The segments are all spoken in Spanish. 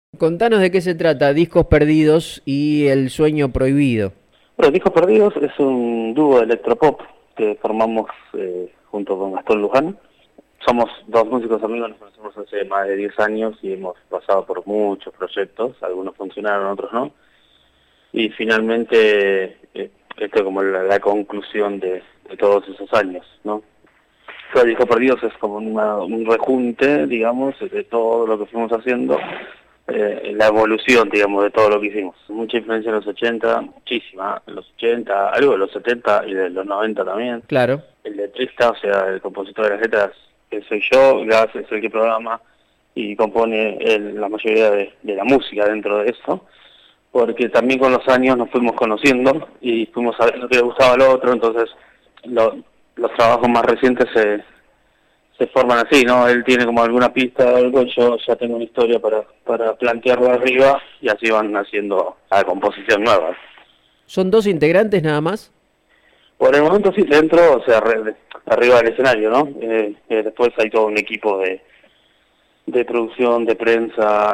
Contanos de qué se trata, Discos Perdidos y El Sueño Prohibido. Bueno, Discos Perdidos es un dúo de electropop que formamos junto con Gastón Luján. Somos dos músicos amigos, nos conocemos hace más de 10 años y hemos pasado por muchos proyectos, algunos funcionaron, otros no. Y finalmente, esto es como la conclusión de todos esos años, ¿no? Los Discos Perdidos es como un rejunte, digamos, de todo lo que fuimos haciendo, la evolución, digamos, de todo lo que hicimos. Mucha influencia en los 80, muchísima, en los 80, algo de los 70 y de los 90 también. Claro. El letrista, o sea, el compositor de las letras, que soy yo, Gas es el que programa y compone la mayoría de la música dentro de eso, porque también con los años nos fuimos conociendo y fuimos sabiendo que le gustaba al otro, entonces los trabajos más recientes se forman así, ¿no? Él tiene como alguna pista o algo, yo ya tengo una historia para plantearlo arriba y así van haciendo la composición nueva. ¿Son dos integrantes nada más? Por el momento sí, dentro, o sea, arriba del escenario, ¿no? Después hay todo un equipo de producción, de prensa,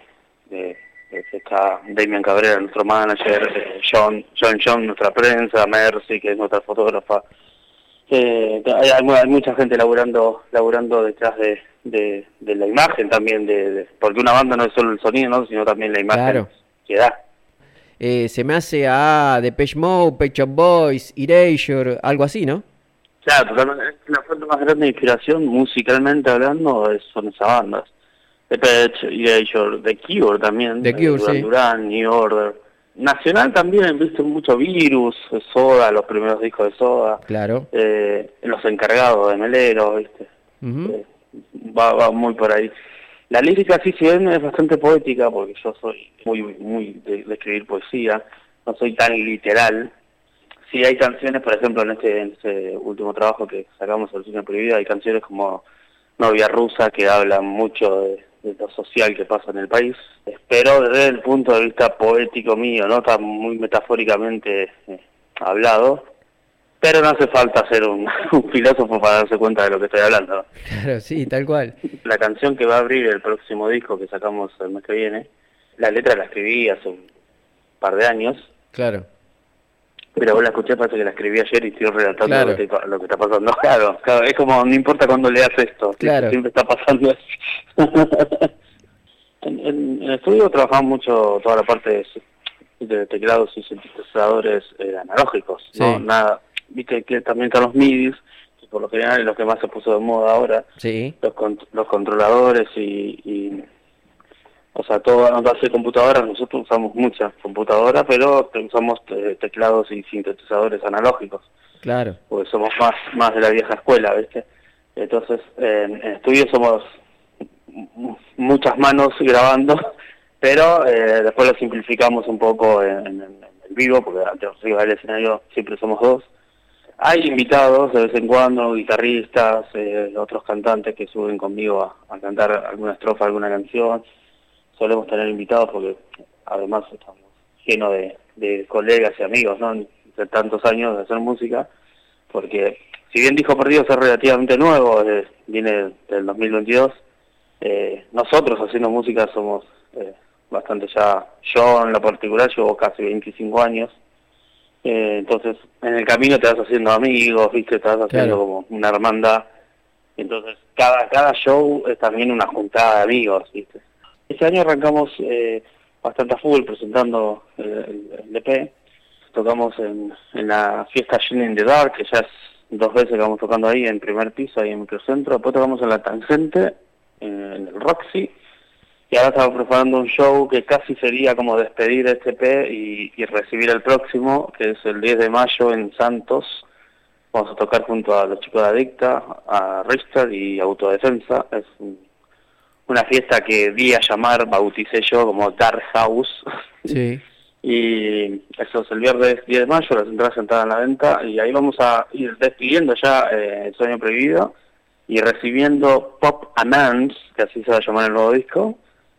está Damian Cabrera, nuestro manager, John, nuestra prensa, Mercy, que es nuestra fotógrafa. Hay mucha gente laburando detrás de la imagen también, porque una banda no es solo el sonido, ¿no? Sino también la imagen. Claro. Que da. Se me hace a Depeche Mode, Pet Shop Boys, Erasure, algo así, ¿no? Claro, totalmente. La fuente más grande de inspiración, musicalmente hablando, son esas bandas. Depeche, Erasure, The Cure también, The Cure, Duran sí. Duran, New Order. Nacional también, viste, mucho Virus, Soda, los primeros discos de Soda. Claro. Los encargados de Melero, viste. Ujú. Eh, va muy por ahí. La lírica, sí, si bien es bastante poética, porque yo soy muy de escribir poesía, no soy tan literal. Sí hay canciones, por ejemplo, en este último trabajo que sacamos, El Sueño Prohibido, hay canciones como Novia Rusa, que hablan mucho de lo social que pasa en el país. Pero desde el punto de vista poético mío, ¿no? Está muy metafóricamente hablado. Pero no hace falta ser un filósofo para darse cuenta de lo que estoy hablando, ¿no? Claro, sí, tal cual. La canción que va a abrir el próximo disco que sacamos el mes que viene, la letra la escribí hace un par de años, Claro, pero vos la escuché, parece que la escribí ayer y estoy relatando claro, lo que está pasando. Claro, es como, no importa cuándo leas esto, claro. siempre está pasando eso. En el estudio trabajamos mucho toda la parte de teclados y sintetizadores analógicos, ¿no? Sí, Nada, viste que también están los MIDIs, que por lo general es lo que más se puso de moda ahora, sí, los controladores o sea, todo a base de computadoras. Nosotros usamos muchas computadoras, pero usamos teclados y sintetizadores analógicos, claro. porque somos más de la vieja escuela, ¿viste? Entonces, en estudio somos muchas manos grabando, pero después lo simplificamos un poco en el vivo, porque arriba del escenario siempre somos dos. Hay invitados de vez en cuando, guitarristas, otros cantantes que suben conmigo a cantar alguna estrofa, alguna canción. Solemos tener invitados porque además estamos llenos de colegas y amigos, ¿no? De tantos años de hacer música, porque si bien Disco Perdido es relativamente nuevo, viene del 2022, nosotros haciendo música somos bastante ya, yo en lo particular llevo casi 25 años. Entonces, en el camino te vas haciendo amigos, ¿viste? Te vas haciendo Claro. como una hermandad. Entonces, cada show es también una juntada de amigos, ¿viste? Este año arrancamos bastante a full presentando el EP. Tocamos en la fiesta Gin in the Dark, que ya es 2 veces que vamos tocando ahí en primer piso, ahí en Microcentro. Después tocamos en la Tangente, en el Roxy. Y ahora estamos preparando un show que casi sería como despedir este EP y recibir el próximo, que es el 10 de mayo en Santos. Vamos a tocar junto a los chicos de Adicta, a Richter y Autodefensa. Es una fiesta que di a llamar, bauticé yo como Dark House. Sí. Y eso es el viernes 10 de mayo, las entradas entradas en la venta. Y ahí vamos a ir despidiendo ya El Sueño Prohibido y recibiendo Pop Amends, que así se va a llamar el nuevo disco.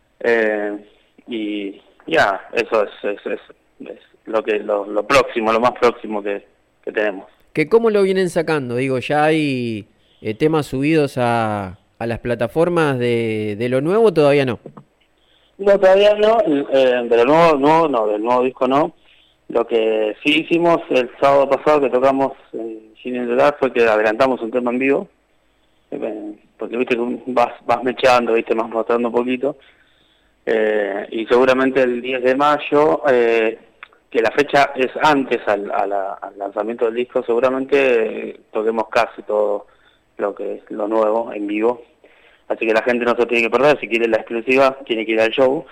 Y ya, eso es lo próximo, lo más próximo que tenemos. ¿Que cómo lo vienen sacando? Digo, ya hay temas subidos a las plataformas de lo nuevo, todavía no. No, todavía no, del nuevo disco no. Lo que sí hicimos el sábado pasado que tocamos Sin Enredar fue que adelantamos un tema en vivo, porque viste que vas mecheando, viste, más mostrando un poquito, y seguramente el 10 de mayo, que la fecha es antes al lanzamiento del disco, seguramente toquemos casi todo lo que es lo nuevo en vivo. Así que la gente no se tiene que perder, si quiere la exclusiva, tiene que ir al show.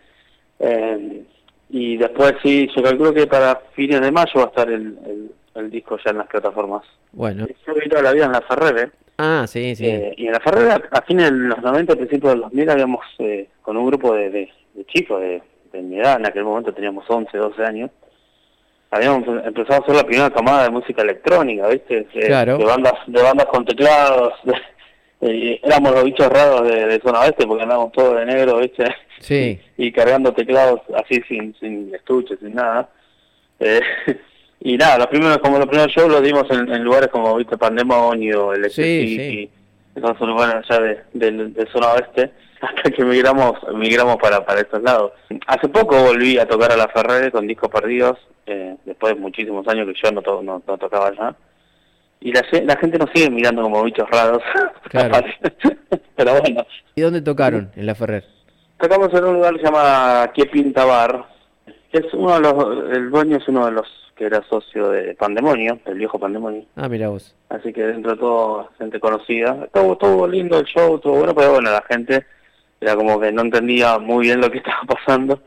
Y después sí, yo calculo que para fines de mayo va a estar el disco ya en las plataformas. Bueno. Yo viví toda la vida en la Ferrer, Ah, sí, sí. y en la Ferrer a fines de los 90, principios de los 2000, habíamos, con un grupo de chicos de mi edad, en aquel momento teníamos 11, 12 años, habíamos empezado a hacer la primera camada de música electrónica, ¿viste? Claro. De bandas con teclados. Éramos los bichos raros de Zona Oeste porque andábamos todos de negro, ¿viste? Sí. Y cargando teclados así sin estuches, sin nada. Y nada, los primeros shows los dimos en lugares como, ¿viste? Pandemonio, Electric City, esos lugares allá de Zona Oeste, hasta que migramos para estos lados. Hace poco volví a tocar a la Ferrer con Discos Perdidos, después de muchísimos años que yo no tocaba allá. Y la gente nos sigue mirando como bichos raros. Claro. Pero bueno. ¿Y dónde tocaron en la Ferrer? Tocamos en un lugar que se llama Que Pinta Bar. Es el dueño es uno de los que era socio de Pandemonio, el viejo Pandemonio. Ah, mira vos. Así que dentro de todo, gente conocida. Estuvo lindo el show, estuvo bueno, pero bueno, la gente era como que no entendía muy bien lo que estaba pasando.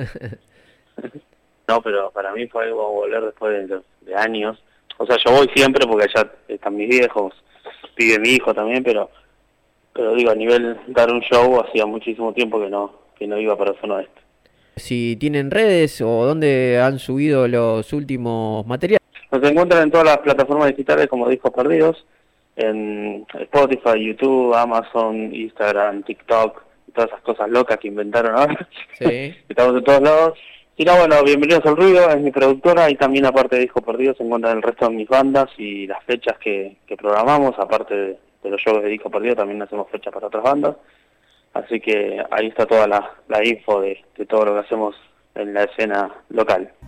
No, pero para mí fue algo volver después de años. O sea, yo voy siempre porque allá están mis viejos, vive mi hijo también, pero digo, a nivel dar un show hacía muchísimo tiempo que no iba para Zona Oeste. Si tienen redes o dónde han subido los últimos materiales. Nos encuentran en todas las plataformas digitales como Discos Perdidos, en Spotify, YouTube, Amazon, Instagram, TikTok, todas esas cosas locas que inventaron ahora. Sí. Estamos en todos lados. Y no, bueno, Bienvenidos al Ruido, es mi productora, y también aparte de Discos Perdidos se encuentran el resto de mis bandas y las fechas que programamos, aparte de los shows de Discos Perdidos, también hacemos fechas para otras bandas. Así que ahí está toda la info de todo lo que hacemos en la escena local.